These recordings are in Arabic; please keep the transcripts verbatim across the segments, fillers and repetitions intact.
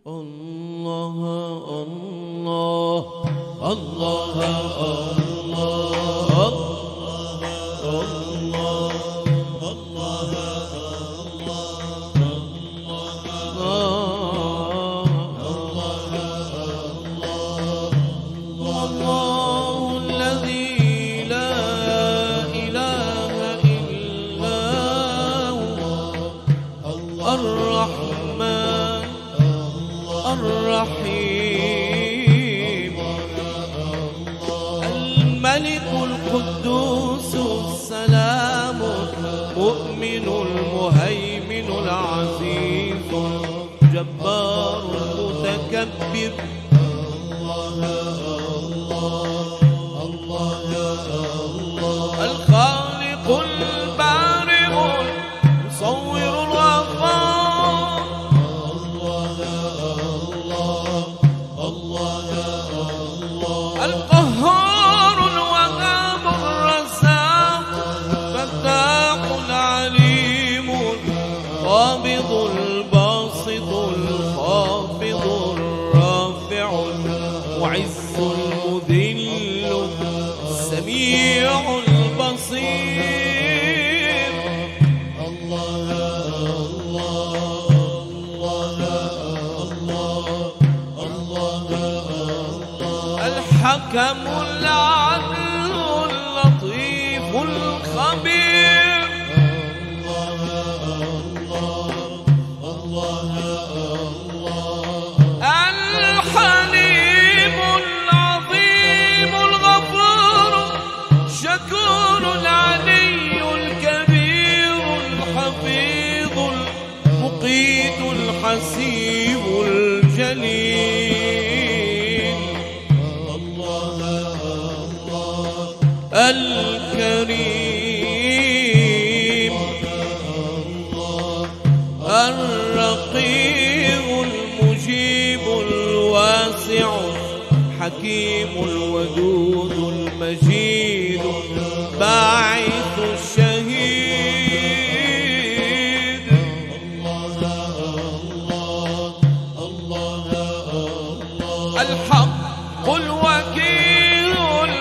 الله الله الله الله الله الرحمن الرحيم الملك القدوس السلام المؤمن المهيمن العزيز الجبار المتكبر الخالق البارئ المصور القهار الوهاب الرزاق فتاح العليم القابض الباسط الخافض الرافع المعز المذل السميع البصير الله الحكم العدل اللطيف الخبير الحليم العظيم الغفور الشكور العلي الكبير الحفيظ المقيت الحسيب الجليل الكريم الرقيب المجيب الواسع الحكيم الودود المجيد باعث الشهيد الحق الوكيل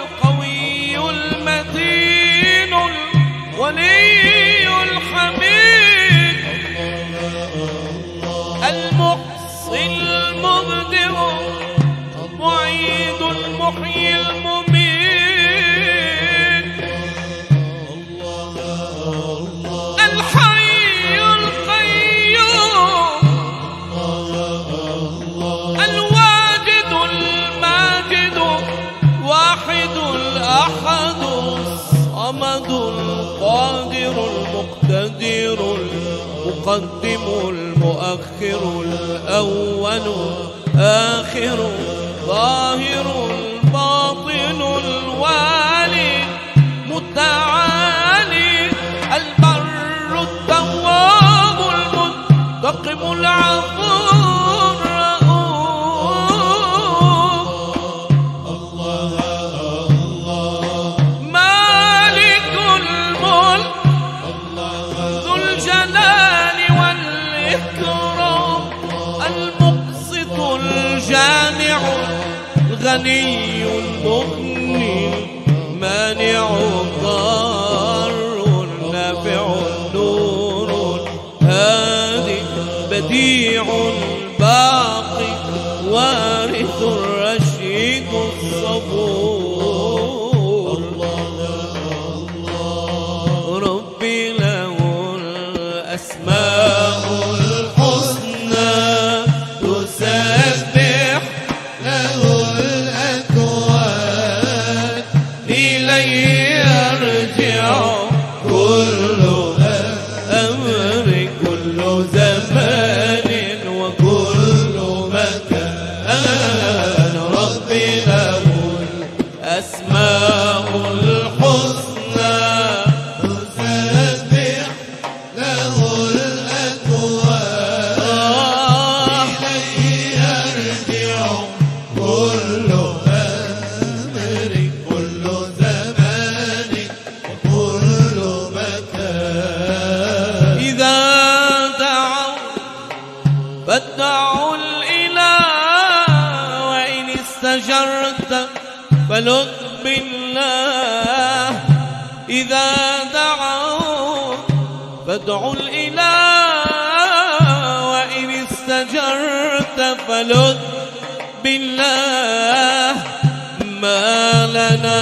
ولي الحميد المحصي المبدع المعيد المحيي المميت الحي القيوم الواجد الماجد واحد الأحد الصمد القادر المقتدر المقدم المؤخر الأول آخر ظاهر الباطن الوالي متعالي البر التواب المنتقم العفو الجامع الغني المغني مانع الضار النافع النور الهادي بديع الباقي وارث الرشيد الصبور ربي له الأسماء الحسنى تسبح له الأكوان إليه يرجع كل أمر كل زمان وكل مكان فلذ بالله إذا دعوت فادعوا الإله، وإن استجرت فلذ بالله. ما لنا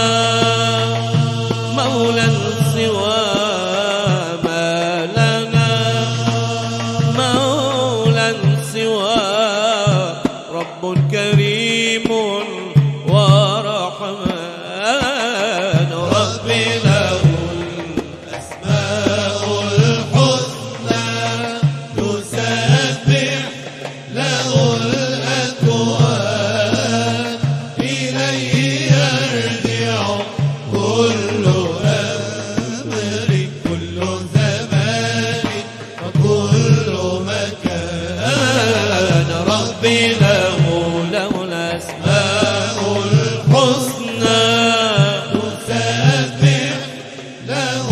مولى سوى، ما لنا مولى سوى رب كريم ورحمن. ربي له الأسماء الحسنى، تسبح له الأكوان، إليه يرجع كل أمر، كل زمان وكل مكان. ربي له له الأسماء الحسنى، تسبح له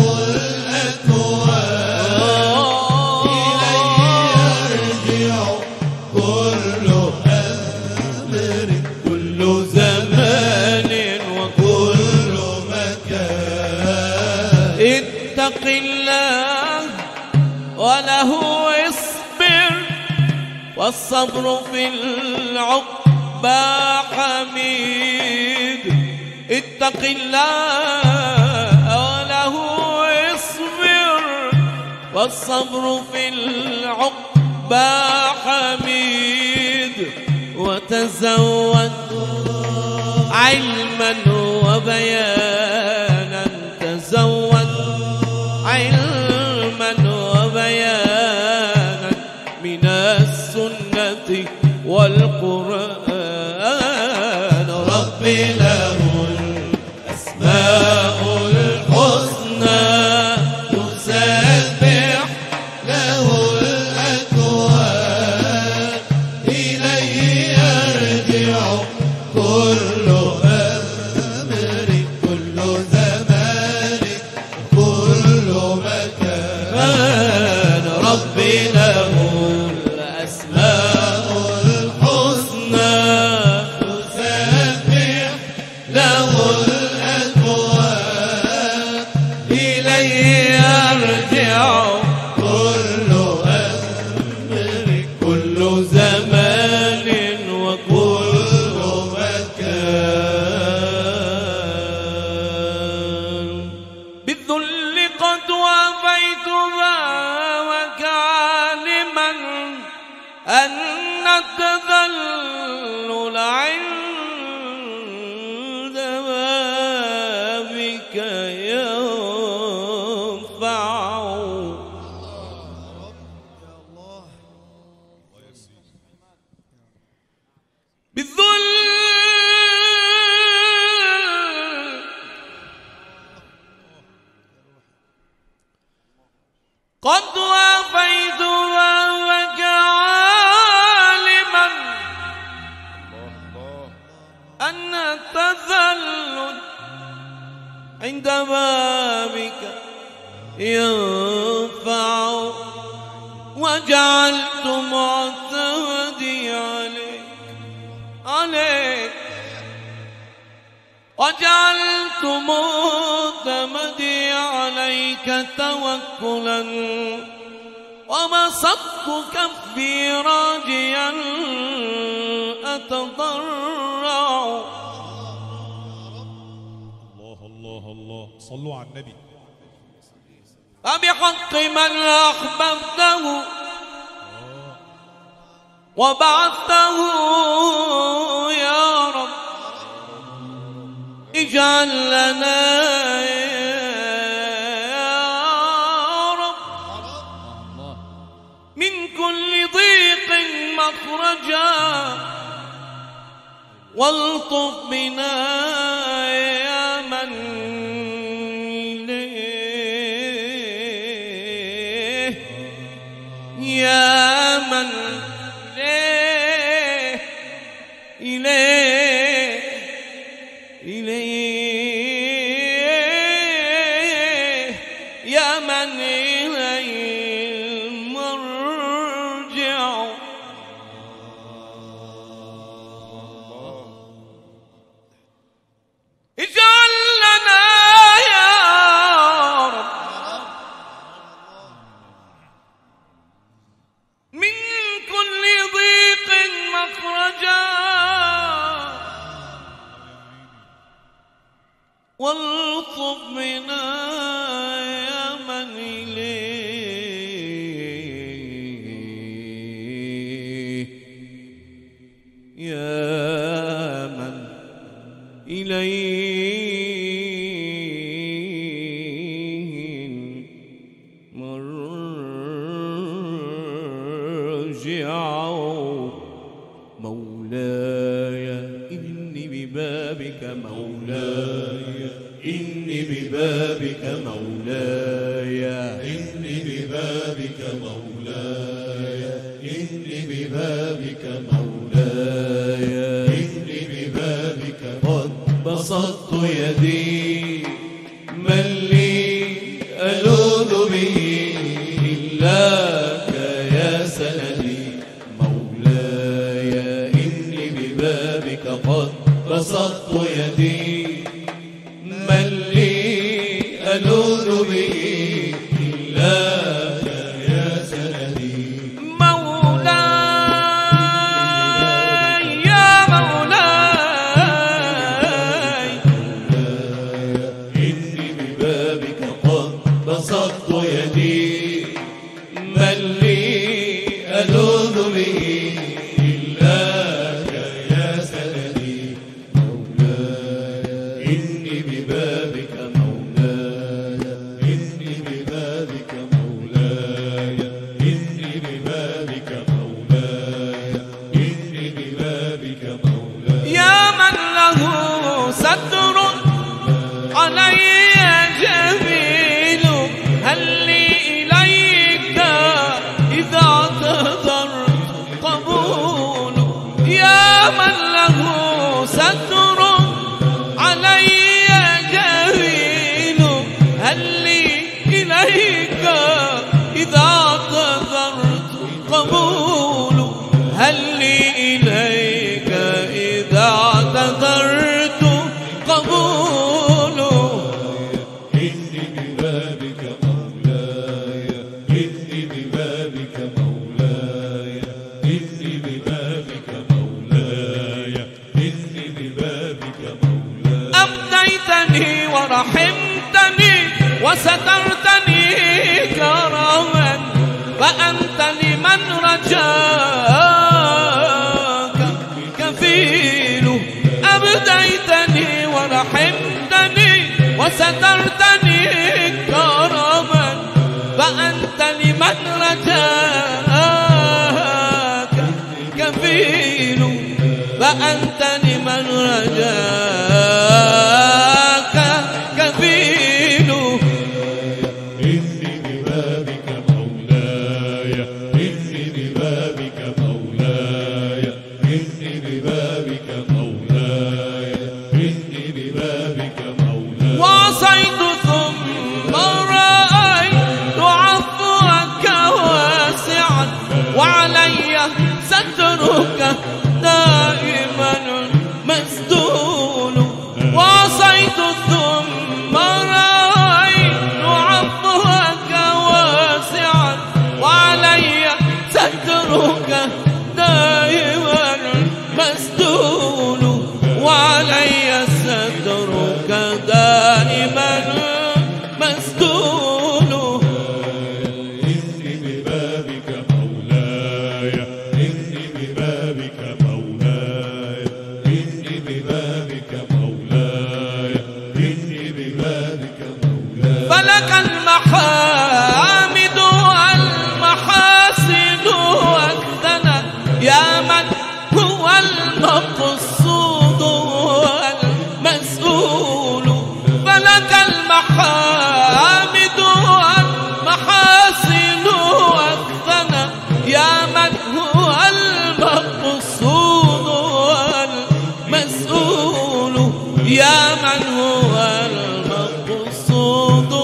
الأكوان، إليه يرجع كل أمر، كل زمان وكل مكان. اتق الله وله اصبر، والصبر في العقبى حميد. اتق الله وله اصبر، والصبر في العقبى حميد. وتزود علما وبيانا، تزود علما وبيانا من السنة والقرآن. ربي له الأسماء الحسنى، تسبح له الأكوان، إليه يرجع كل أمر، كل زمان كل مكان. ربي له الأسماء الحسنى، تسبح له الأكوان، إليه يرجع كل أمر، كل زمان وكل مكان. بالذل قد وافيتها وكعالما أن التذلل عند بابك ينفع. بالذل قد وافيتها وكعالما أن التذلل عند بابك ينفع. وجعلت معتمدي عليك عليك وجعلت معتمدي عليك توكلا، وبسطت كفي راجيا أتضرع. الله الله الله، صلوا على النبي. فبحق من أحببته وبعثته يا رب، اجعل لنا يا رب من كل ضيق مخرجا، والطف بنا يا من إليه، يا من إليه إليه إليه، يا من إليه المرجع. والطف بنا يا من إليه يا من إليه مرجع مولاي إني ببابك مولاي إني ببابك مولاي إني ببابك مولاي إني ببابك مولاي إني ببابك قد بسطت يدي من لي ألوذ به إلاك يا سندي مولاي إني ببابك قد بسطت يدي من لي ألوذ به إلاك يا سندي مولاي يا مولاي إني ببابك قد بسطت يدي من لي ألوذ به إلاك يا سندي مولاي إني ببابك مولاي إني ببابك مولاي إني ببابك مولاي إني ببابك مولاي يا من له ستر علي جميل هل لي إليك إذا اعتذرت قبول يا من له ستر علي جميل هل لي إليك إذا اعتذرت قبول هل لي إليك إذا اعتذرت قبول إني ببابك مولاي إني ببابك مولاي إني ببابك مولاي إني ببابك مولاي أبديتني ورحمتني وسترتني كرما فأنت لمن رجاك كفيل أبديتني ورحمتني وسترتني كرما فأنت لمن رجاك كفيل فأنت لمن رجاك كفيل إني ببابك مولاي إني ببابك مولاي إني ببابك مولاي إني ببابك مولاي وعصيت ثم رأيت عفوك واسعا وعلي سترك دائما مسدول وعصيت ثم رأيت عفوك واسعا وعلي سترك دائما مسدول وعلي سترك دائما مسدول إني ببابك مولاي إني ببابك مولاي إني ببابك مولاي إني ببابك مولاي فلك المحامد والمحاسن والثنى يا من هو المقصود والمسؤول فلك المحامد والمحاسن والثنى يا من هو المقصود والمسؤول يا من هو المقصود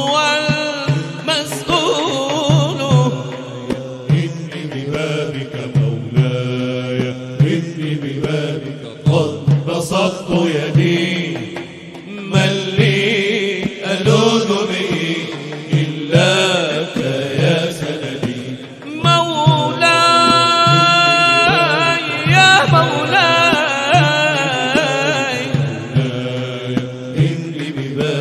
والمسؤول إني ببابك مولاي إني ببابك قد بسطت يدي من لي ألوذ به إلاك يا سندي مولاي يا مولاي إني ببابك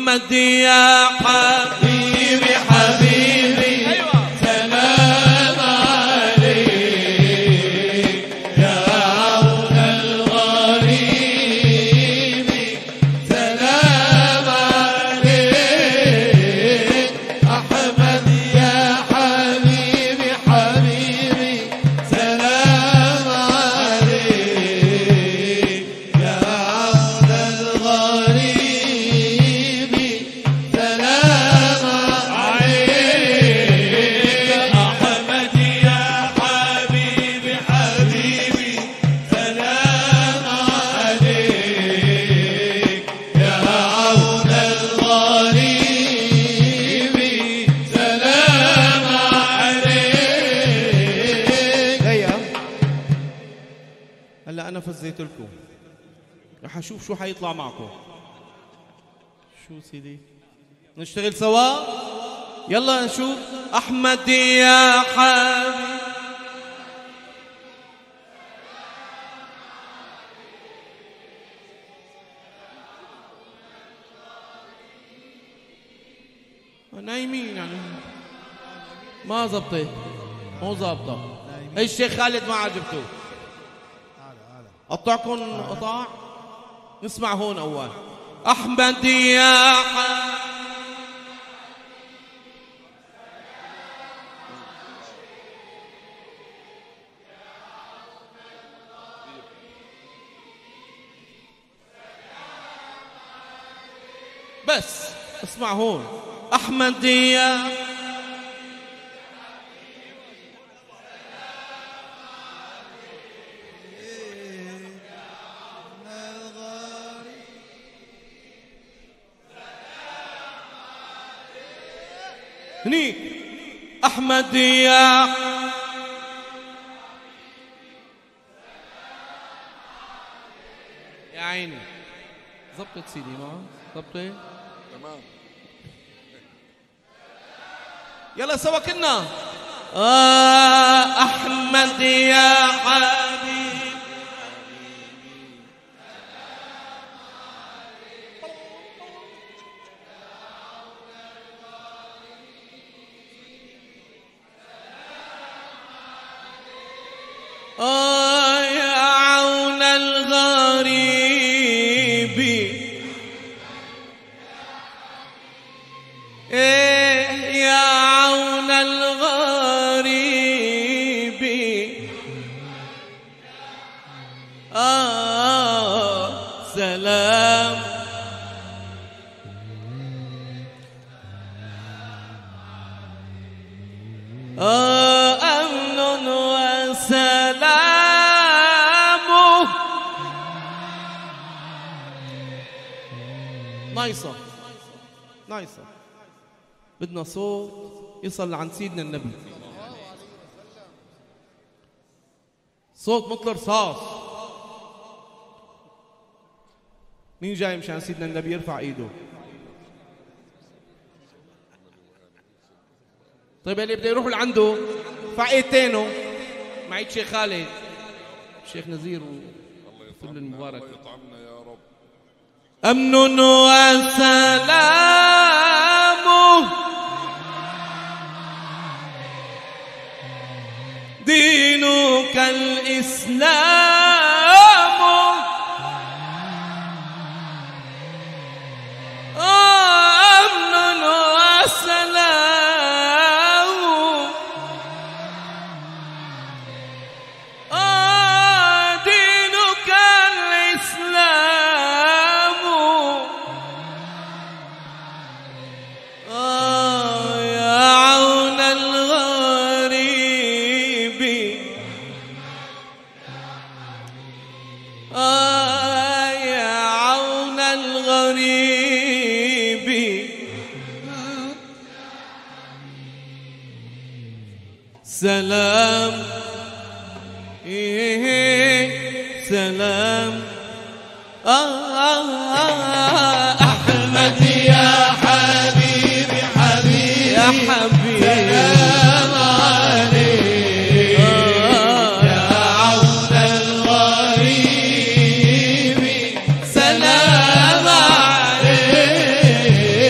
أحمد يا حبيبي حبيبي سلام عليك يا عون الغريب سلام عليك أحمد يا حبيبي حبيبي سلام عليك يا عون الغريب سلام عليك أحمد يا حبيبي حبيبي سلام عليك يا عون الغريب سلام عليك. هيا هلا انا فزيت لكم، رح اشوف شو حيطلع معكم. شو سيدي نشتغل سوا؟ يلا نشوف. احمد يا حبيبي نايمين يعني ما زبطت، مو ظابطه. الشيخ خالد ما عجبته. قطعكم قطع. نسمع هون اول. احمد يا حبيبي بس اسمع هون. احمد يا هنيك. احمد يا يا عيني زبطت سيدي. ما زبطت تمام. يلا سوا كنا. آه احمد يا حبيبي آه يا عون الغريب إيه يا عون الغريب آه سلام آه أمن وسلام. نايصة نايصة. بدنا صوت يصل عند سيدنا النبي، صوت مثل رصاص. مين جاي مشان سيدنا النبي يرفع ايده؟ طيب اللي بده يروح لعنده رفع ايدتينه. معي الشيخ خالد، الشيخ نزير وكل المبارك. أمن وسلام دينك الإسلام أمن وسلام دينك الإسلام يا عون الغريب يا عون الغريب سلام إيه سلام آه أحمد يا حبيبي حبيبي يا حبيبي سلام عليك يا عون الغريب سلام عليك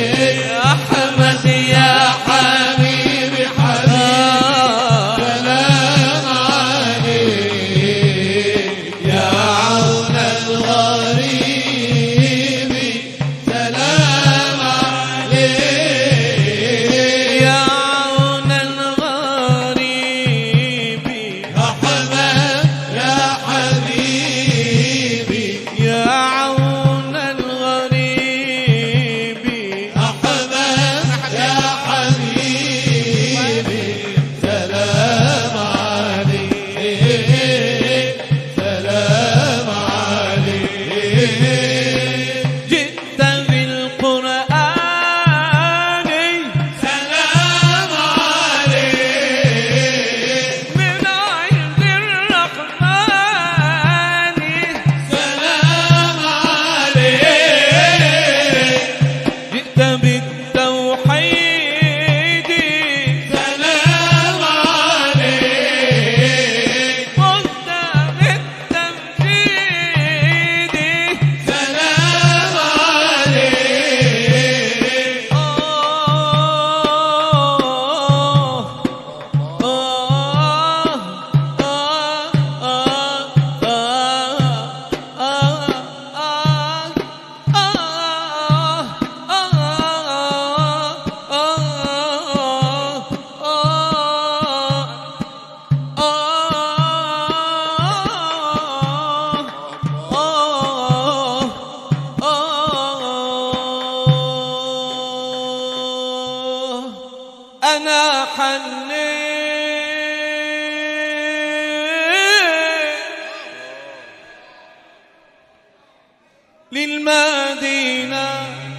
للمدينة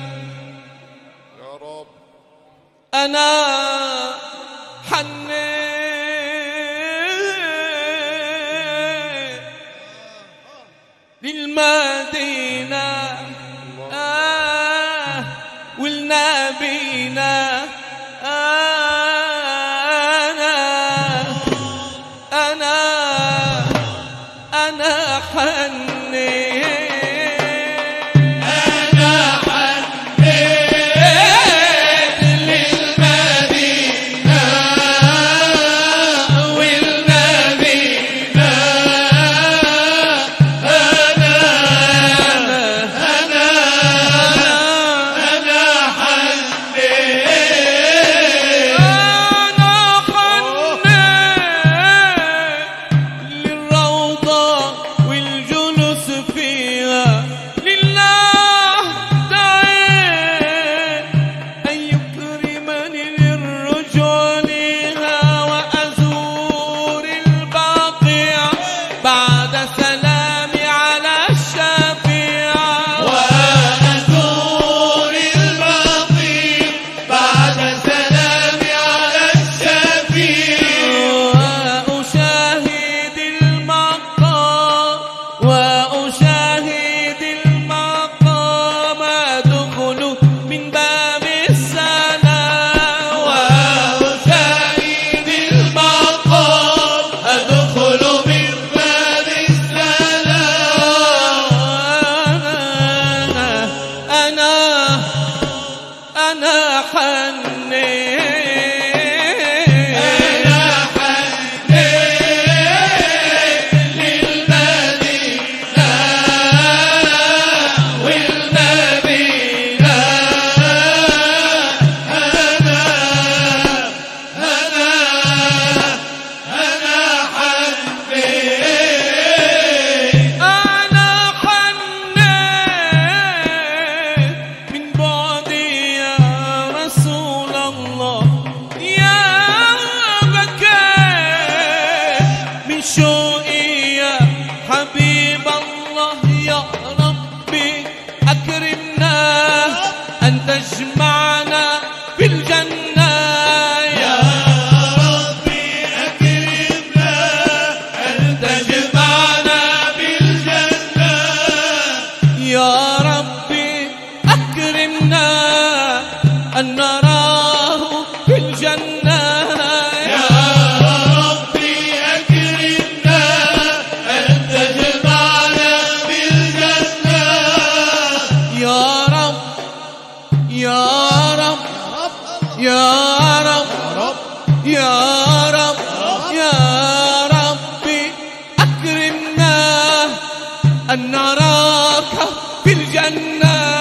يا رب أنا حنيت للمدينة آه والنبينا أنا أنا أنا حنيت تجمعنا في الجنة يا ربي أكرمنا أن تجمعنا في الجنة يا ربي أكرمنا أن نراه في الجنة يا ربي أكرمنا أن تجمعنا في الجنة يا رب يا رب يا رب يا رب يا ربي أكرمنا أن نراك في الجنة